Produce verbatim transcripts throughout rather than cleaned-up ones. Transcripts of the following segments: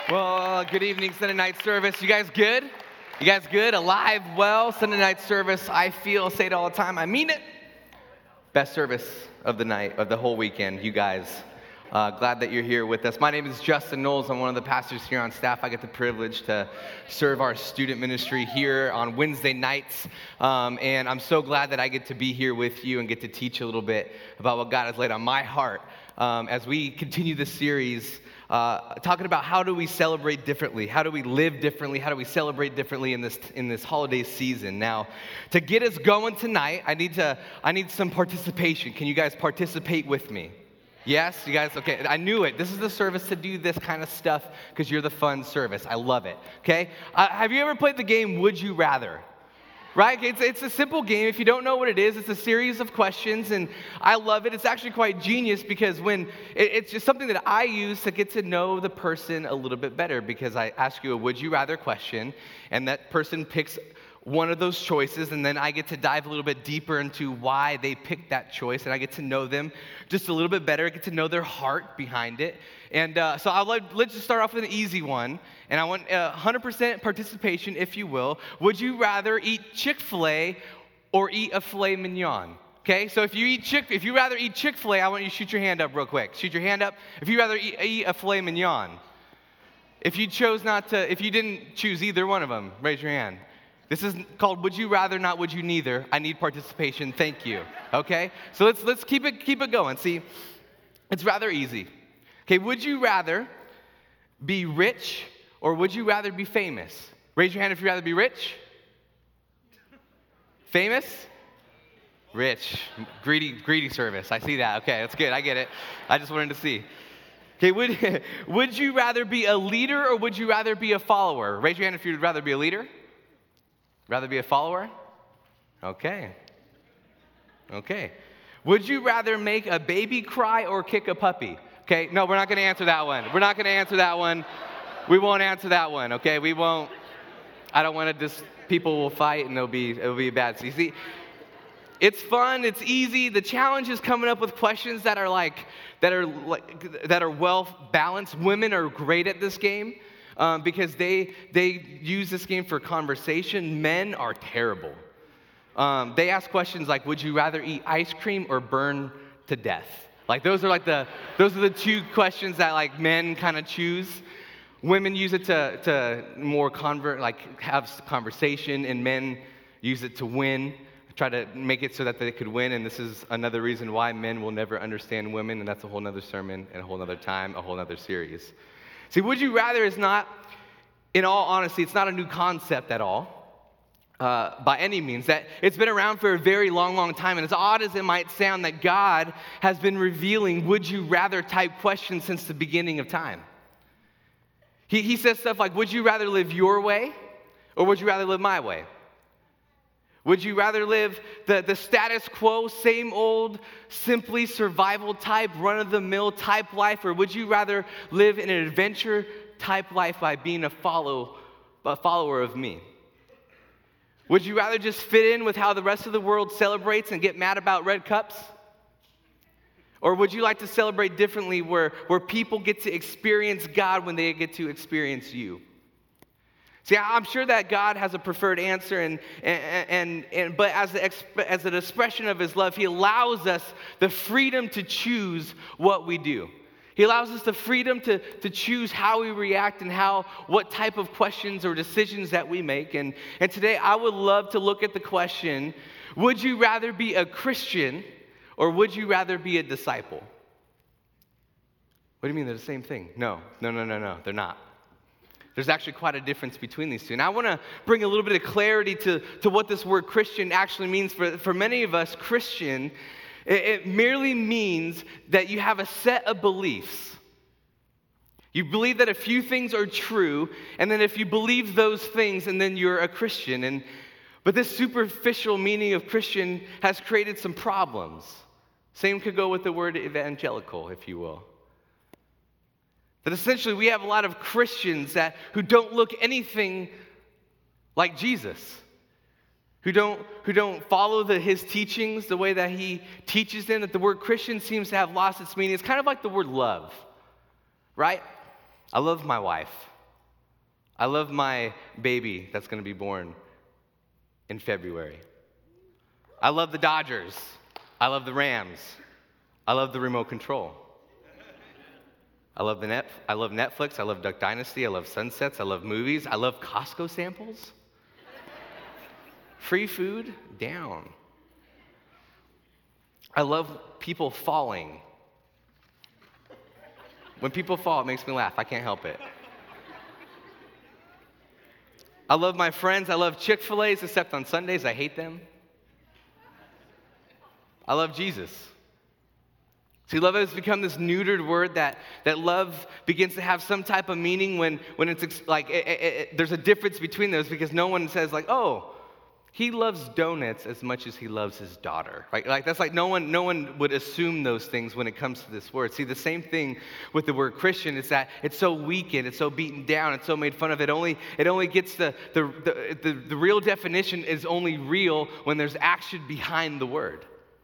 Well, good evening, Sunday night service. You guys good? You guys good? Alive, well, Sunday night service, I feel, say it all the time, I mean it. Best service of the night, of the whole weekend, you guys. Uh, glad that you're here with us. My name is Justin Knowles. I'm one of the pastors here on staff. I get the privilege to serve our student ministry here on Wednesday nights. Um, and I'm so glad that I get to be here with you and get to teach a little bit about what God has laid on my heart um, as we continue this series uh, talking about how do we celebrate differently, how do we live differently, how do we celebrate differently in this in this holiday season. Now, to get us going tonight, I need to I need some participation. Can you guys participate with me? Yes, you guys, okay, I knew it. This is the service to do this kind of stuff because you're the fun service. I love it, okay? Uh, have you ever played the game Would You Rather? Right? It's, it's a simple game. If you don't know what it is, it's a series of questions, and I love it. It's actually quite genius because when it, it's just something that I use to get to know the person a little bit better because I ask you a Would You Rather question, and that person picks one of those choices, and then I get to dive a little bit deeper into why they picked that choice, and I get to know them just a little bit better. I get to know their heart behind it. And uh, so I'll let, let's just start off with an easy one, and I want uh, one hundred percent participation, if you will. Would you rather eat Chick-fil-A or eat a filet mignon? Okay, so if you eat Chick, if you rather eat Chick-fil-A, I want you to shoot your hand up real quick. Shoot your hand up. If you rather eat, eat a filet mignon. If you chose not to, if you didn't choose either one of them, raise your hand. This is called Would You Rather, Not Would You Neither. I need participation. Thank you. Okay? So let's let's keep it keep it going. See, it's rather easy. Okay, would you rather be rich or would you rather be famous? Raise your hand if you'd rather be rich. Famous? Rich. Greedy, greedy service. I see that. Okay, that's good. I get it. I just wanted to see. Okay, would would you rather be a leader or would you rather be a follower? Raise your hand if you'd rather be a leader. Rather be a follower? Okay. Okay. Would you rather make a baby cry or kick a puppy? Okay, no, we're not going to answer that one. We're not going to answer that one. We won't answer that one, okay? We won't. I don't want to just, people will fight and it'll be, it'll be bad. So you see, it's fun, it's easy. The challenge is coming up with questions that are like, that are like, that are well balanced. Women are great at this game. Um, because they they use this game for conversation. Men are terrible. Um, they ask questions like, would you rather eat ice cream or burn to death? Like those are like the those are the two questions that like men kind of choose. Women use it to to more convert like have conversation, and men use it to win, try to make it so that they could win. And this is another reason why men will never understand women, and that's a whole nother sermon and a whole nother time, a whole nother series. See, would you rather is not, in all honesty, it's not a new concept at all, uh, by any means. That it's been around for a very long, long time, and as odd as it might sound, that God has been revealing would you rather type questions since the beginning of time. He, he says stuff like, would you rather live your way, or would you rather live my way? Would you rather live the, the status quo, same old, simply survival type, run-of-the-mill type life, or would you rather live in an adventure type life by being a follow, a follower of me? Would you rather just fit in with how the rest of the world celebrates and get mad about red cups? Or would you like to celebrate differently where, where people get to experience God when they get to experience you? See, I'm sure that God has a preferred answer, and, and, and, and but as, the, as an expression of his love, he allows us the freedom to choose what we do. He allows us the freedom to, to choose how we react and how, what type of questions or decisions that we make. And, and today I would love to look at the question, would you rather be a Christian or would you rather be a disciple? What do you mean they're the same thing? No, no, no, no, no, they're not. There's actually quite a difference between these two. And I want to bring a little bit of clarity to, to what this word Christian actually means. For, for many of us, Christian, it, it merely means that you have a set of beliefs. You believe that a few things are true, and then if you believe those things, and then you're a Christian. And but this superficial meaning of Christian has created some problems. Same could go with the word evangelical, if you will. That essentially we have a lot of Christians that who don't look anything like Jesus, who don't who don't follow the, his teachings the way that he teaches them. That the word Christian seems to have lost its meaning. It's kind of like the word love, right? I love my wife. I love my baby that's going to be born in February. I love the Dodgers. I love the Rams. I love the remote control. I love the net. I love Netflix. I love Duck Dynasty. I love sunsets. I love movies. I love Costco samples. Free food, down. I love people falling. When people fall, it makes me laugh. I can't help it. I love my friends. I love Chick-fil-A's, except on Sundays. I hate them. I love Jesus. See, love has become this neutered word that, that love begins to have some type of meaning when, when it's ex- like, it, it, it, there's a difference between those because no one says like, oh, he loves donuts as much as he loves his daughter, right? Like that's like no one, no one would assume those things when it comes to this word. See, the same thing with the word Christian is that it's so weakened, it's so beaten down, it's so made fun of. It only, it only gets the, the, the, the, the real definition is only real when there's action behind the word.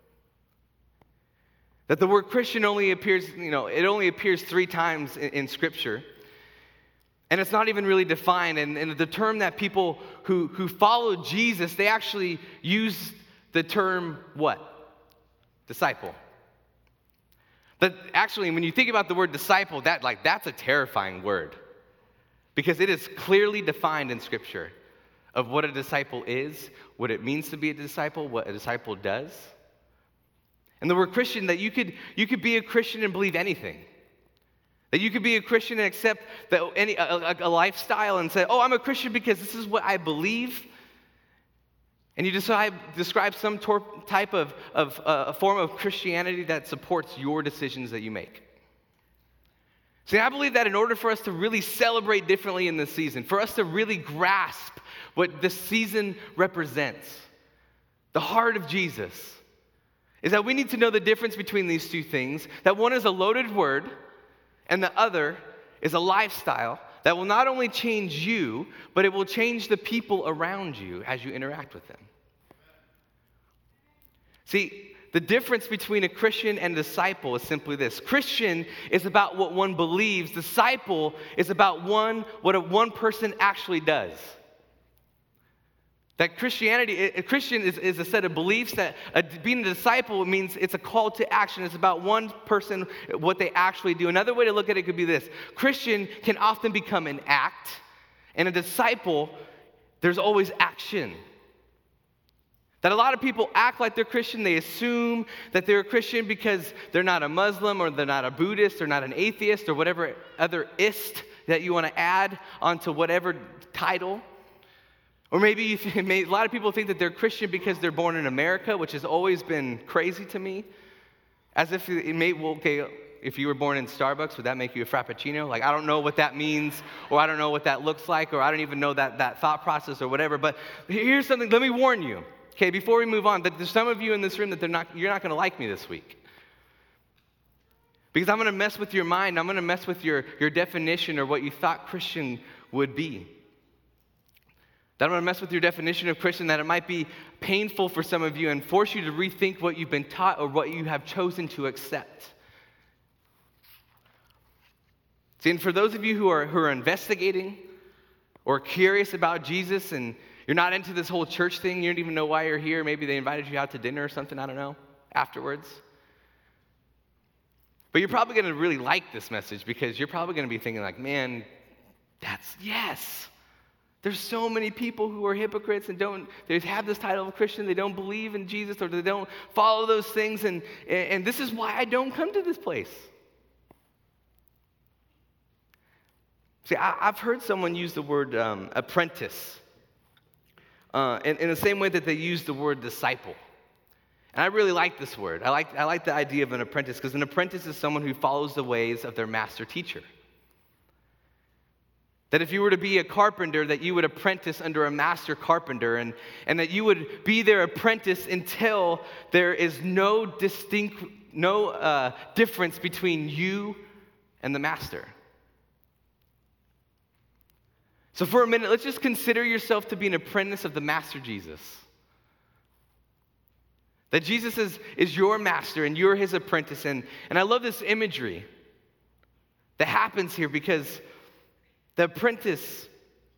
That the word Christian only appears, you know, it only appears three times in, in Scripture. And it's not even really defined. And, and the term that people who, who follow Jesus, they actually use the term what? Disciple. But actually, when you think about the word disciple, that like that's a terrifying word. Because it is clearly defined in Scripture of what a disciple is, what it means to be a disciple, what a disciple does. And the word Christian, that you could you could be a Christian and believe anything. That you could be a Christian and accept that any a, a, a lifestyle and say, oh, I'm a Christian because this is what I believe. And you decide describe some tor- type of, of uh, a form of Christianity that supports your decisions that you make. See, I believe that in order for us to really celebrate differently in this season, for us to really grasp what this season represents, the heart of Jesus, is that we need to know the difference between these two things, that one is a loaded word, and the other is a lifestyle that will not only change you, but it will change the people around you as you interact with them. See, the difference between a Christian and a disciple is simply this. Christian is about what one believes. Disciple is about one what a one person actually does. That Christianity, a Christian is, is a set of beliefs that a, being a disciple means it's a call to action. It's about one person, what they actually do. Another way to look at it could be this. Christian can often become an act, and a disciple, there's always action. That a lot of people act like they're Christian. They assume that they're a Christian because they're not a Muslim or they're not a Buddhist or not an atheist or whatever other ist that you want to add onto whatever title. Or maybe you think, a lot of people think that they're Christian because they're born in America, which has always been crazy to me. As if it may, well, okay, if you were born in Starbucks, would that make you a Frappuccino? Like, I don't know what that means, or I don't know what that looks like, or I don't even know that, that thought process or whatever. But here's something, let me warn you, okay, before we move on, that there's some of you in this room that they're not, you're not going to like me this week. Because I'm going to mess with your mind. I'm going to mess with your, your definition or what you thought Christian would be. That I'm going to mess with your definition of Christian, that it might be painful for some of you and force you to rethink what you've been taught or what you have chosen to accept. See, and for those of you who are, who are investigating or curious about Jesus and you're not into this whole church thing, you don't even know why you're here, maybe they invited you out to dinner or something, I don't know, afterwards. But you're probably going to really like this message because you're probably going to be thinking like, man, that's, yes. There's so many people who are hypocrites and don't, they have this title of Christian, they don't believe in Jesus or they don't follow those things, and, and this is why I don't come to this place. See, I, I've heard someone use the word um, apprentice uh, in, in the same way that they use the word disciple. And I really like this word. I like, I like the idea of an apprentice because an apprentice is someone who follows the ways of their master teacher. That if you were to be a carpenter, that you would apprentice under a master carpenter, and, and that you would be their apprentice until there is no distinct, no uh, difference between you and the master. So for a minute, let's just consider yourself to be an apprentice of the Master Jesus. That Jesus is, is your master and you're his apprentice. And, and I love this imagery that happens here because the apprentice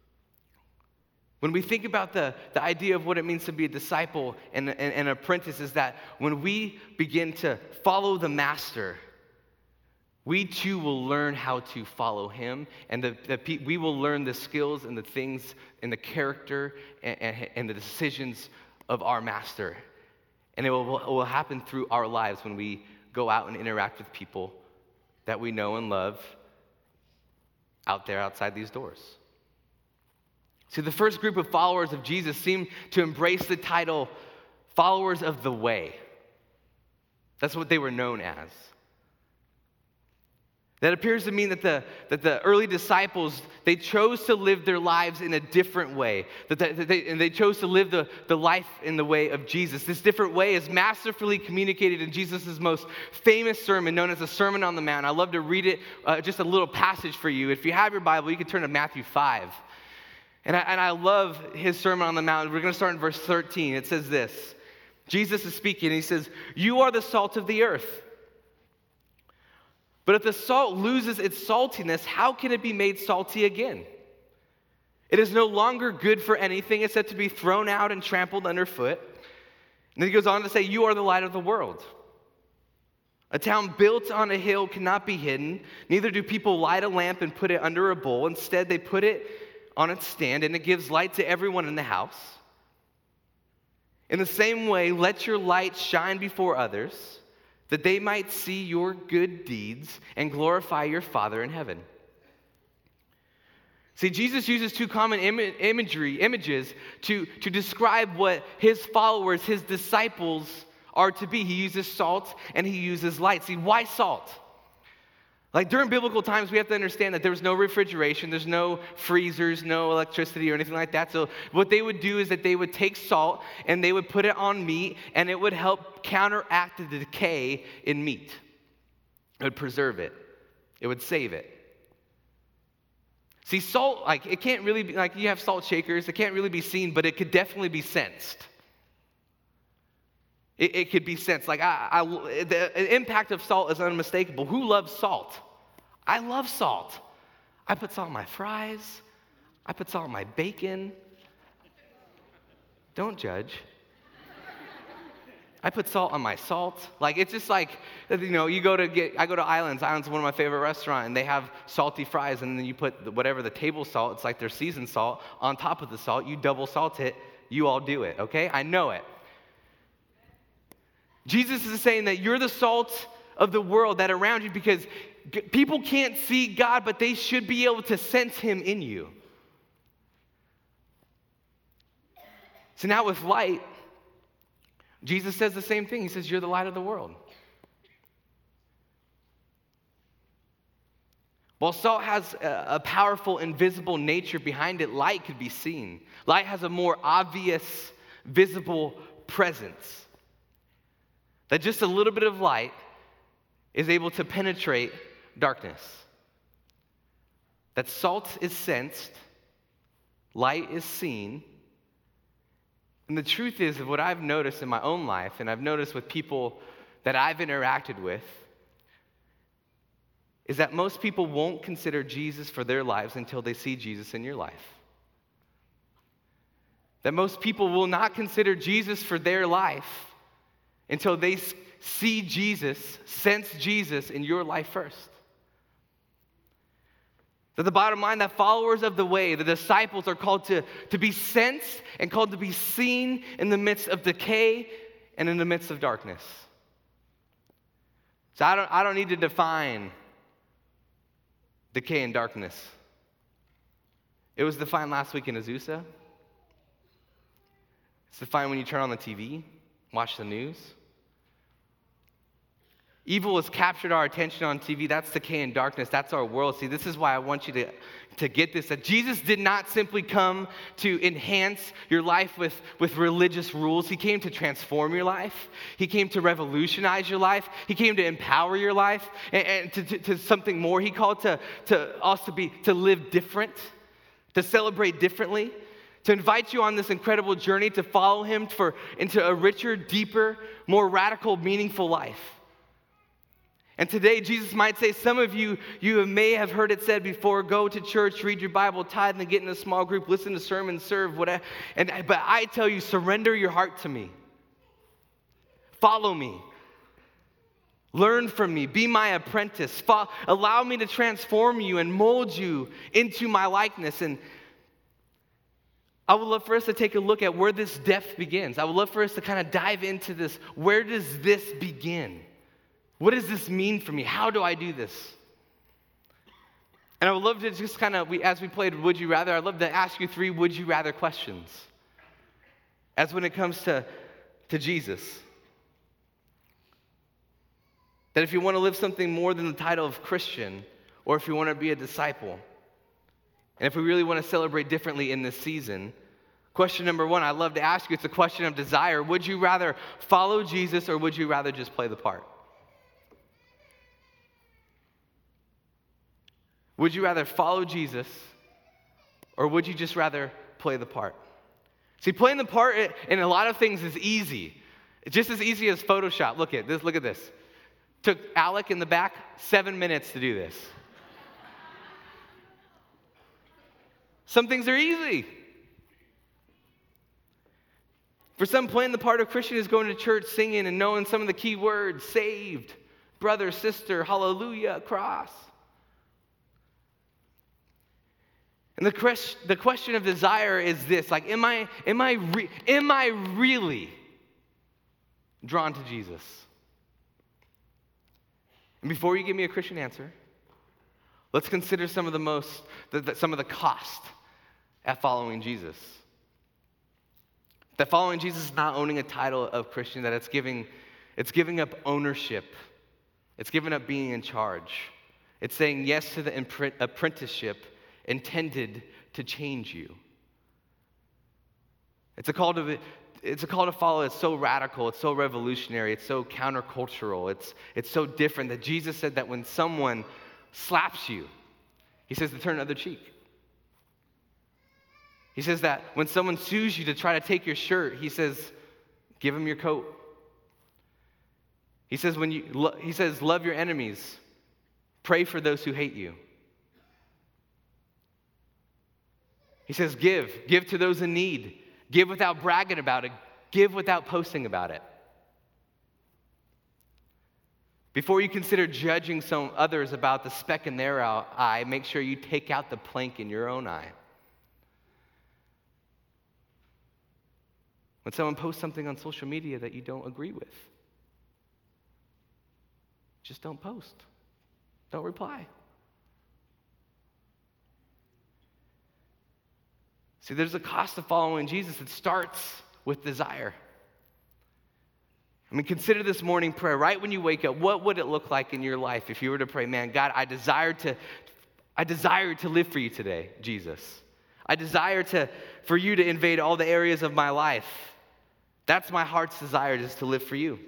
When we think about the, the idea of what it means to be a disciple and, and, and an apprentice, is that when we begin to follow the master, we too will learn how to follow him, and the, the, we will learn the skills and the things and the character and, and, and the decisions of our master. And it will, it will happen through our lives when we go out and interact with people that we know and love out there outside these doors. See, the first group of followers of Jesus seem to embrace the title followers of the way. That's what they were known as. That appears to mean that the, that the early disciples, they chose to live their lives in a different way. That, they, that they, and they chose to live the, the life in the way of Jesus. This different way is masterfully communicated in Jesus' most famous sermon, known as the Sermon on the Mount. I love to read it, uh, just a little passage for you. If you have your Bible, you can turn to Matthew five. And I, and I love his Sermon on the Mount. We're going to start in verse thirteen. It says this. Jesus is speaking, and he says, "You are the salt of the earth. But if the salt loses its saltiness, how can it be made salty again? It is no longer good for anything except to be thrown out and trampled underfoot." And then he goes on to say, "You are the light of the world. A town built on a hill cannot be hidden. Neither do people light a lamp and put it under a bowl. Instead, they put it on its stand, and it gives light to everyone in the house. In the same way, let your light shine before others, that they might see your good deeds and glorify your Father in heaven." See, Jesus uses two common Im- imagery, images to, to describe what his followers, his disciples, are to be. He uses salt and he uses light. See, why salt? Like during biblical times, we have to understand that there was no refrigeration, there's no freezers, no electricity or anything like that. So what they would do is that they would take salt and they would put it on meat, and it would help counteract the decay in meat. It would preserve it. It would save it. See, salt, like it can't really be, like you have salt shakers, it can't really be seen, but it could definitely be sensed. It, it could be sensed. Like I, I, the impact of salt is unmistakable. Who loves salt? I love salt. I put salt on my fries. I put salt on my bacon. Don't judge. I put salt on my salt. Like, it's just like, you know, you go to get, I go to Islands. Islands is one of my favorite restaurants, and they have salty fries, and then you put whatever the table salt, it's like their seasoned salt, on top of the salt. You double salt it. You all do it, okay? I know it. Jesus is saying that you're the salt of the world that are around you, because g- people can't see God, but they should be able to sense him in you. So now with light, Jesus says the same thing. He says, you're the light of the world. While salt has a, a powerful, invisible nature behind it, light could be seen. Light has a more obvious, visible presence. That just a little bit of light is able to penetrate darkness. That salt is sensed, light is seen. And the truth is, what I've noticed in my own life, and I've noticed with people that I've interacted with, is that most people won't consider Jesus for their lives until they see Jesus in your life. That most people will not consider Jesus for their life until they see Jesus, sense Jesus in your life first. That the bottom line, that followers of the way, the disciples, are called to, to be sensed and called to be seen in the midst of decay and in the midst of darkness. So I don't, I don't need to define decay and darkness. It was defined last week in Azusa. It's defined when you turn on the T V, watch the news. Evil has captured our attention on T V. That's decay and darkness. That's our world. See, this is why I want you to, to get this, that Jesus did not simply come to enhance your life with, with religious rules. He came to transform your life. He came to revolutionize your life. He came to empower your life and, and to, to, to something more. He called to, to us to be, to live different, to celebrate differently, to invite you on this incredible journey to follow him for into a richer, deeper, more radical, meaningful life. And today, Jesus might say, some of you, you may have heard it said before, go to church, read your Bible, tithe, and get in a small group, listen to sermons, serve, whatever. And, but I tell you, surrender your heart to me. Follow me. Learn from me. Be my apprentice. Fo- allow me to transform you and mold you into my likeness. And I would love for us to take a look at where this depth begins. I would love for us to kind of dive into this. Where does this begin? What does this mean for me? How do I do this? And I would love to just kind of, we, as we played Would You Rather, I'd love to ask you three Would You Rather questions. As when it comes to, to Jesus. That if you want to live something more than the title of Christian, or if you want to be a disciple, and if we really want to celebrate differently in this season, question number one, I'd love to ask you, it's a question of desire. Would you rather follow Jesus, or would you rather just play the part? Would you rather follow Jesus, or would you just rather play the part? See, playing the part in a lot of things is easy. It's just as easy as Photoshop. Look at this. Look at this. Took Alec in the back seven minutes to do this. Some things are easy. For some, playing the part of Christian is going to church, singing, and knowing some of the key words: saved, brother, sister, hallelujah, cross. And the question, the question of desire is this: like, am I, am I, re, am I really drawn to Jesus? And before you give me a Christian answer, let's consider some of the most, the, the, some of the cost at following Jesus. That following Jesus is not owning a title of Christian; that it's giving, it's giving up ownership. It's giving up being in charge. It's saying yes to the imprint, apprenticeship intended to change you. It's a call to it's a call to follow. It's so radical, it's so revolutionary, it's so countercultural, it's it's so different that Jesus said that when someone slaps you, he says to turn the other cheek. He says that when someone sues you to try to take your shirt, he says, give him your coat. He says when you he says love your enemies, pray for those who hate you. He says, give. Give to those in need. Give without bragging about it. Give without posting about it. Before you consider judging some others about the speck in their eye, make sure you take out the plank in your own eye. When someone posts something on social media that you don't agree with, just don't post. Don't reply. See, there's a cost of following Jesus. It starts with desire. I mean, consider this morning prayer. Right when you wake up, what would it look like in your life if you were to pray, man, God, I desire to, I desire to live for you today, Jesus. I desire to, for you to invade all the areas of my life. That's my heart's desire, just to live for you.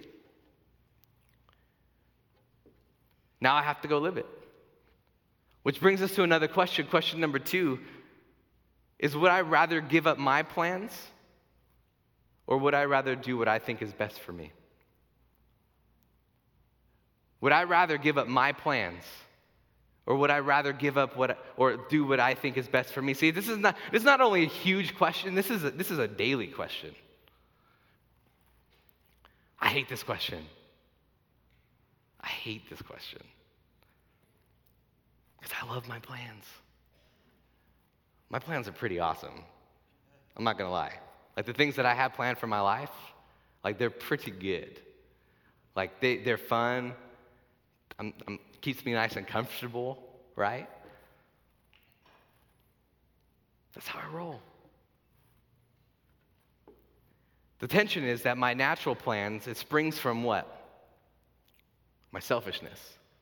Now I have to go live it. Which brings us to another question. Question number two is, would I rather give up my plans, or would I rather do what I think is best for me? Would I rather give up my plans, or would I rather give up what or do what I think is best for me? See, this is not this is not only a huge question, this is a, this is a daily question. I hate this question. I hate this question. Because I love my plans. My plans are pretty awesome. I'm not going to lie. Like, the things that I have planned for my life, like, they're pretty good. Like, they, they're fun. I'm, I'm, keeps me nice and comfortable, right? That's how I roll. The tension is that my natural plans, it springs from what? My selfishness.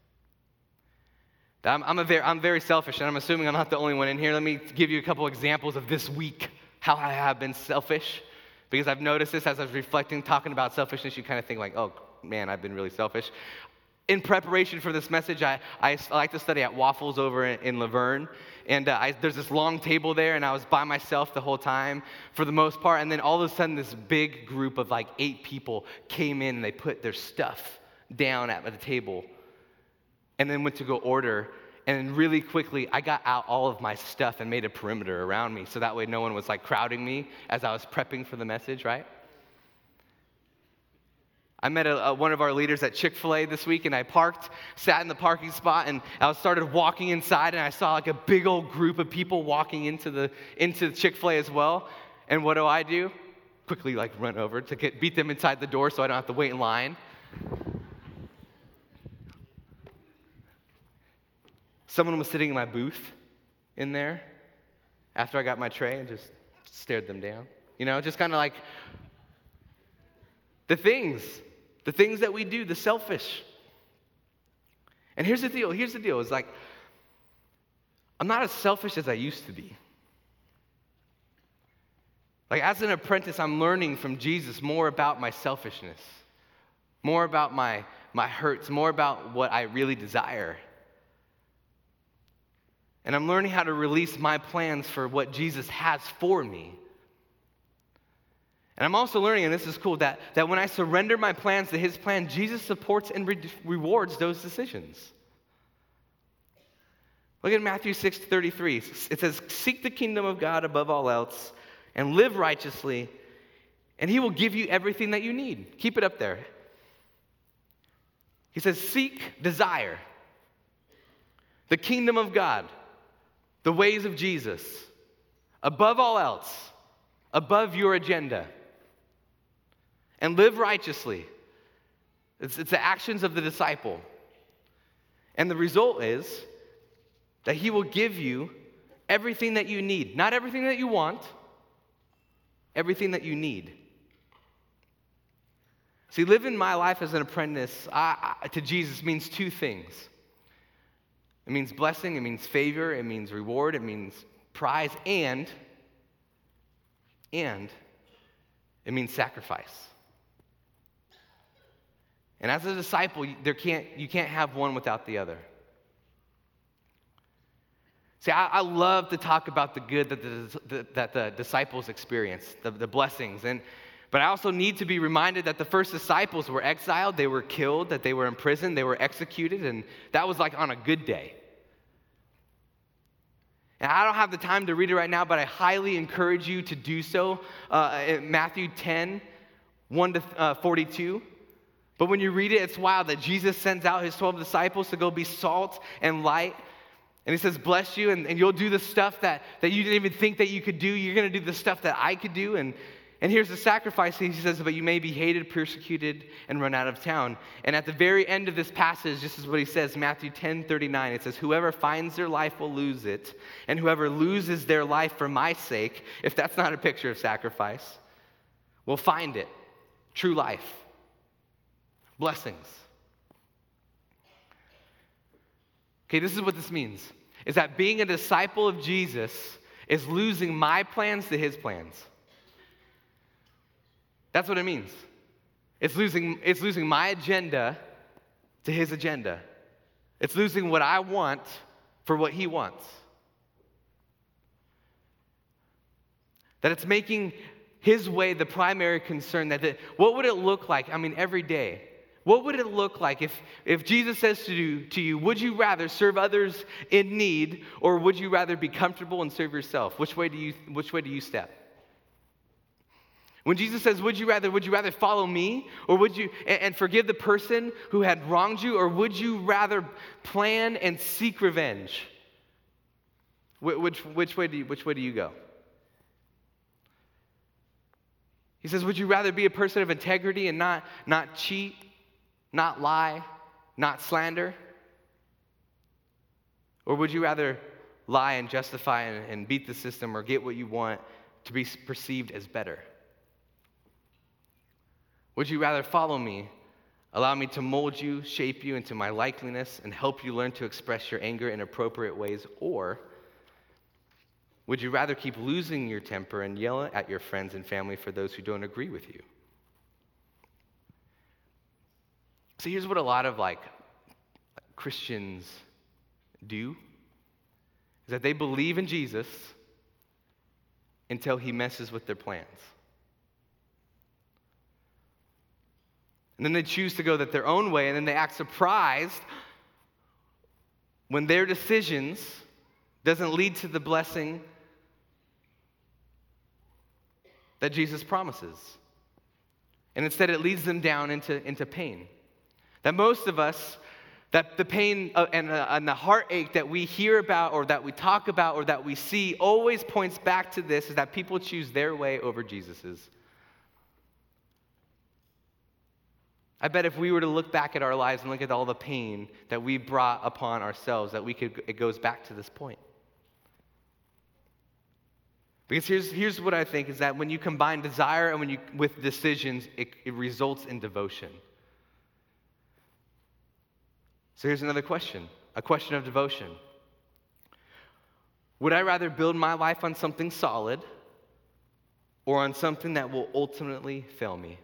I'm, I'm, a very, I'm very selfish, and I'm assuming I'm not the only one in here. Let me give you a couple examples of this week, how I have been selfish, because I've noticed this as I was reflecting, talking about selfishness. You kind of think like, oh, man, I've been really selfish. In preparation for this message, I, I, I like to study at Waffles over in, in Laverne, and uh, I, there's this long table there, and I was by myself the whole time for the most part, and then all of a sudden this big group of like eight people came in, and they put their stuff down at the table. and then went to go order. And really quickly, I got out all of my stuff and made a perimeter around me so that way no one was like crowding me as I was prepping for the message, right? I met a, a, one of our leaders at Chick-fil-A this week, and I parked, sat in the parking spot, and I started walking inside, and I saw like a big old group of people walking into the into Chick-fil-A as well. And what do I do? Quickly like run over to get, beat them inside the door so I don't have to wait in line. Someone was sitting in my booth in there after I got my tray and just stared them down. You know, just kind of like the things, the things that we do, the selfish. And here's the deal, here's the deal, it's like, I'm not as selfish as I used to be. Like as an apprentice, I'm learning from Jesus more about my selfishness, more about my, my hurts, more about what I really desire. And I'm learning how to release my plans for what Jesus has for me. And I'm also learning, and this is cool, that, that when I surrender my plans to his plan, Jesus supports and re- rewards those decisions. Look at Matthew six thirty-three. It says, seek the kingdom of God above all else and live righteously, and he will give you everything that you need. Keep it up there. He says, seek, desire the kingdom of God, the ways of Jesus, above all else, above your agenda, and live righteously. It's, it's the actions of the disciple. And the result is that he will give you everything that you need. Not everything that you want, everything that you need. See, living my life as an apprentice I, I, to Jesus means two things. It means blessing, it means favor, it means reward, it means prize, and, and it means sacrifice. And as a disciple, there can't, you can't have one without the other. See, I, I love to talk about the good that the, the, that the disciples experienced, the, the blessings, and but I also need to be reminded that the first disciples were exiled, they were killed, that they were imprisoned, they were executed, and that was like on a good day. And I don't have the time to read it right now, but I highly encourage you to do so. Uh, in Matthew ten, one to forty-two. But when you read it, it's wild that Jesus sends out his twelve disciples to go be salt and light. And he says, bless you, and, and you'll do the stuff that, that you didn't even think that you could do. You're going to do the stuff that I could do. And, and here's the sacrifice. He says, but you may be hated, persecuted, and run out of town. And at the very end of this passage, this is what he says, Matthew ten thirty-nine. It says, whoever finds their life will lose it, and whoever loses their life for my sake, if that's not a picture of sacrifice, will find it. True life. Blessings. Okay, this is what this means, is that being a disciple of Jesus is losing my plans to his plans. That's what it means. It's losing, it's losing my agenda to his agenda. It's losing what I want for what he wants. That it's making his way the primary concern. That the, what would it look like, I mean, every day? What would it look like if, if Jesus says to you, to you, would you rather serve others in need, or would you rather be comfortable and serve yourself? Which way do you, which way do you step? When Jesus says, would you rather, would you rather follow me, or would you, and, and forgive the person who had wronged you, or would you rather plan and seek revenge? Wh- which, which way do you, which way do you go? He says, would you rather be a person of integrity and not, not cheat, not lie, not slander? Or would you rather lie and justify and, and beat the system or get what you want to be perceived as better? Would you rather follow me, allow me to mold you, shape you into my likeness, and help you learn to express your anger in appropriate ways? Or would you rather keep losing your temper and yell at your friends and family for those who don't agree with you? So here's what a lot of like Christians do, is that they believe in Jesus until he messes with their plans. And then they choose to go that their own way, and then they act surprised when their decisions doesn't lead to the blessing that Jesus promises. And instead it leads them down into, into pain. That most of us, that the pain and, uh, and the heartache that we hear about or that we talk about or that we see always points back to this, is that people choose their way over Jesus's. I bet if we were to look back at our lives and look at all the pain that we brought upon ourselves, that we could, it goes back to this point. Because here's, here's what I think, is that when you combine desire and when you with decisions, it, it results in devotion. So here's another question, a question of devotion. Would I rather build my life on something solid or on something that will ultimately fail me?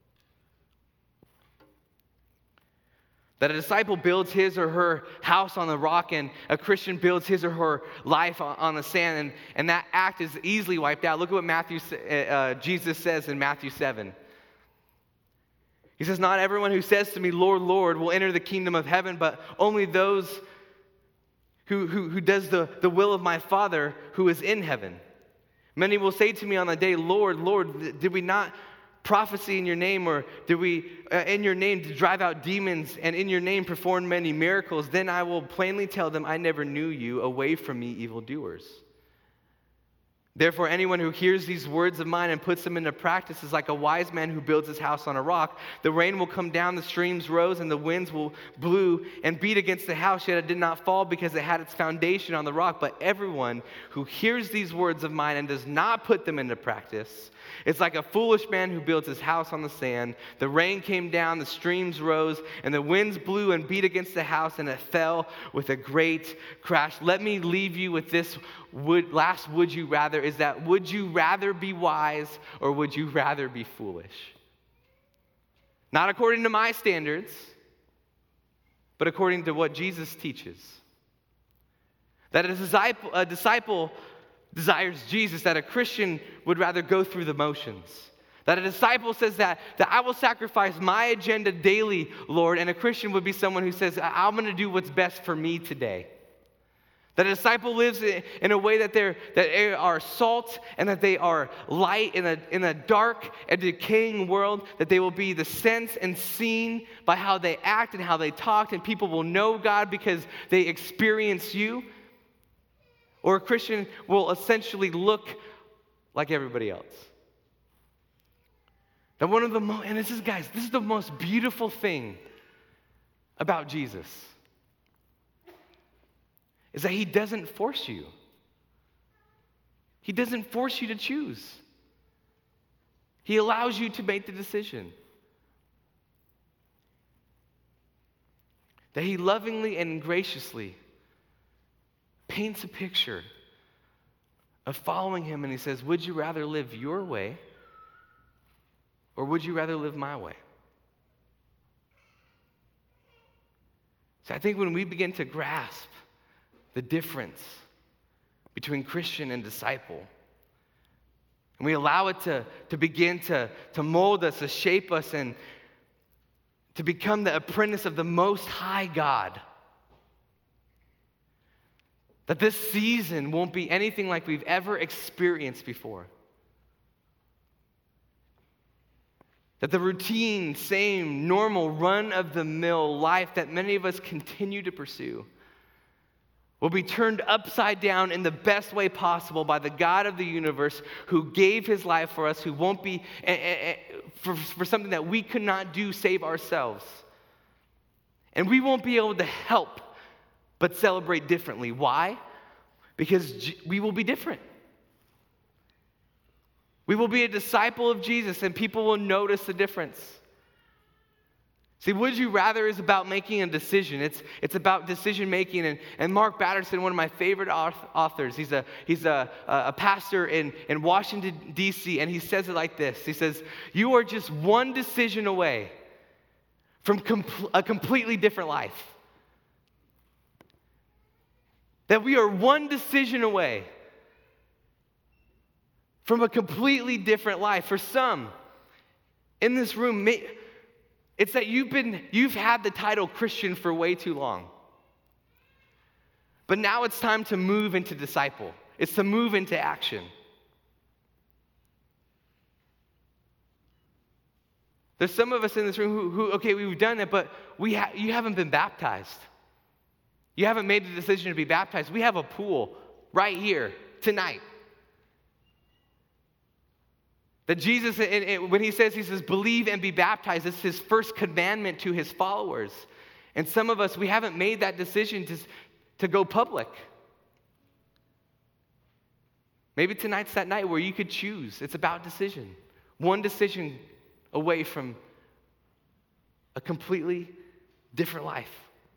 That a disciple builds his or her house on the rock and a Christian builds his or her life on the sand, and, and that act is easily wiped out. Look at what Matthew, uh, Jesus says in Matthew seven. He says, "Not everyone who says to me, 'Lord, Lord,' will enter the kingdom of heaven, but only those who, who, who does the, the will of my Father who is in heaven. Many will say to me on the day, 'Lord, Lord, did we not prophecy in your name, or did we uh, in your name to drive out demons, and in your name perform many miracles?' Then I will plainly tell them, 'I never knew you. Away from me, evildoers.' Therefore, anyone who hears these words of mine and puts them into practice is like a wise man who builds his house on a rock. The rain will come down, the streams rose, and the winds will blew and beat against the house, yet it did not fall because it had its foundation on the rock. But everyone who hears these words of mine and does not put them into practice is like a foolish man who builds his house on the sand. The rain came down, the streams rose, and the winds blew and beat against the house, and it fell with a great crash." Let me leave you with this would, last would you rather, is that would you rather be wise or would you rather be foolish? Not according to my standards, but according to what Jesus teaches. That a disciple, a disciple desires Jesus, that a Christian would rather go through the motions. That a disciple says that, that I will sacrifice my agenda daily, Lord, and a Christian would be someone who says, I'm going to do what's best for me today. That a disciple lives in a way that, they're, that they are salt and that they are light in a, in a dark and decaying world, that they will be the sense and seen by how they act and how they talk, and people will know God because they experience you. Or a Christian will essentially look like everybody else. That one of the most, and this is, guys, this is the most beautiful thing about Jesus, is that he doesn't force you. He doesn't force you to choose. He allows you to make the decision. That he lovingly and graciously paints a picture of following him, and he says, would you rather live your way or would you rather live my way? So I think when we begin to grasp the difference between Christian and disciple, and we allow it to, to begin to, to mold us, to shape us, and to become the apprentice of the Most High God, that this season won't be anything like we've ever experienced before. That the routine, same, normal, run-of-the-mill life that many of us continue to pursue will be turned upside down in the best way possible by the God of the universe who gave his life for us, who won't be, uh, uh, for, for something that we could not do save ourselves. And we won't be able to help but celebrate differently. Why? Because J- we will be different. We will be a disciple of Jesus, and people will notice the difference. See, would you rather is about making a decision. It's, it's about decision making. And, and Mark Batterson, one of my favorite authors, he's a, he's a, a pastor in, in Washington, D C, and he says it like this. He says, you are just one decision away from com- a completely different life. That we are one decision away from a completely different life. For some in this room, it's that you've been, you've had the title Christian for way too long. But now it's time to move into disciple. It's to move into action. There's some of us in this room who, who okay, we've done it, but we ha- you haven't been baptized. You haven't made the decision to be baptized. We have a pool right here tonight. That Jesus, and, and when he says, he says, believe and be baptized, it's his first commandment to his followers. And some of us, we haven't made that decision to, to go public. Maybe tonight's that night where you could choose. It's about decision. One decision away from a completely different life.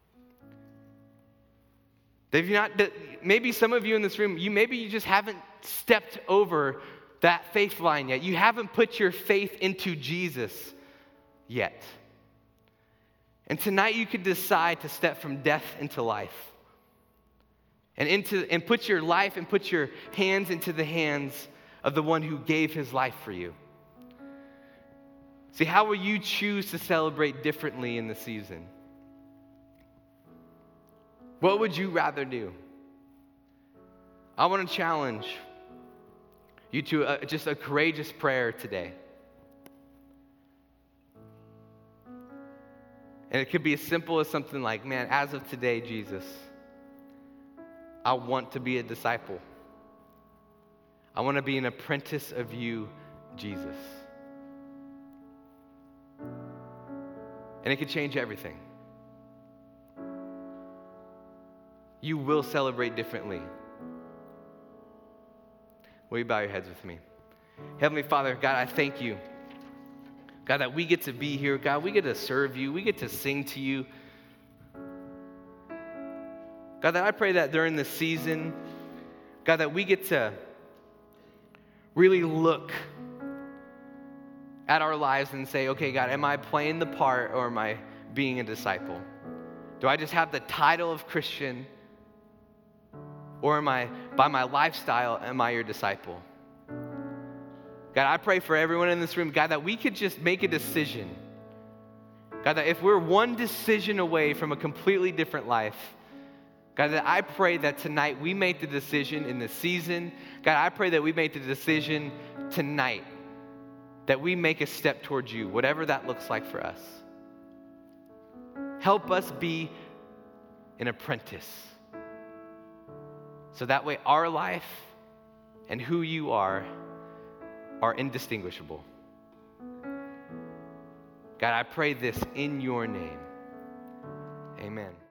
If you're not, maybe some of you in this room, you maybe you just haven't stepped over that faith line yet. You haven't put your faith into Jesus yet. And tonight you could decide to step from death into life. And into and put your life and put your hands into the hands of the one who gave his life for you. See, how will you choose to celebrate differently in the season? What would you rather do? I want to challenge you to a, just a courageous prayer today. And it could be as simple as something like, man, as of today, Jesus, I want to be a disciple. I want to be an apprentice of you, Jesus. And it could change everything. You will celebrate differently. Will you bow your heads with me? Heavenly Father, God, I thank you. God, that we get to be here. God, we get to serve you. We get to sing to you. God, that I pray that during this season, God, that we get to really look at our lives and say, okay, God, am I playing the part or am I being a disciple? Do I just have the title of Christian? Or am I, by my lifestyle, am I your disciple? God, I pray for everyone in this room, God, that we could just make a decision. God, that if we're one decision away from a completely different life, God, that I pray that tonight we make the decision in this season. God, I pray that we make the decision tonight, that we make a step towards you, whatever that looks like for us. Help us be an apprentice. So that way our life and who you are are indistinguishable. God, I pray this in your name. Amen.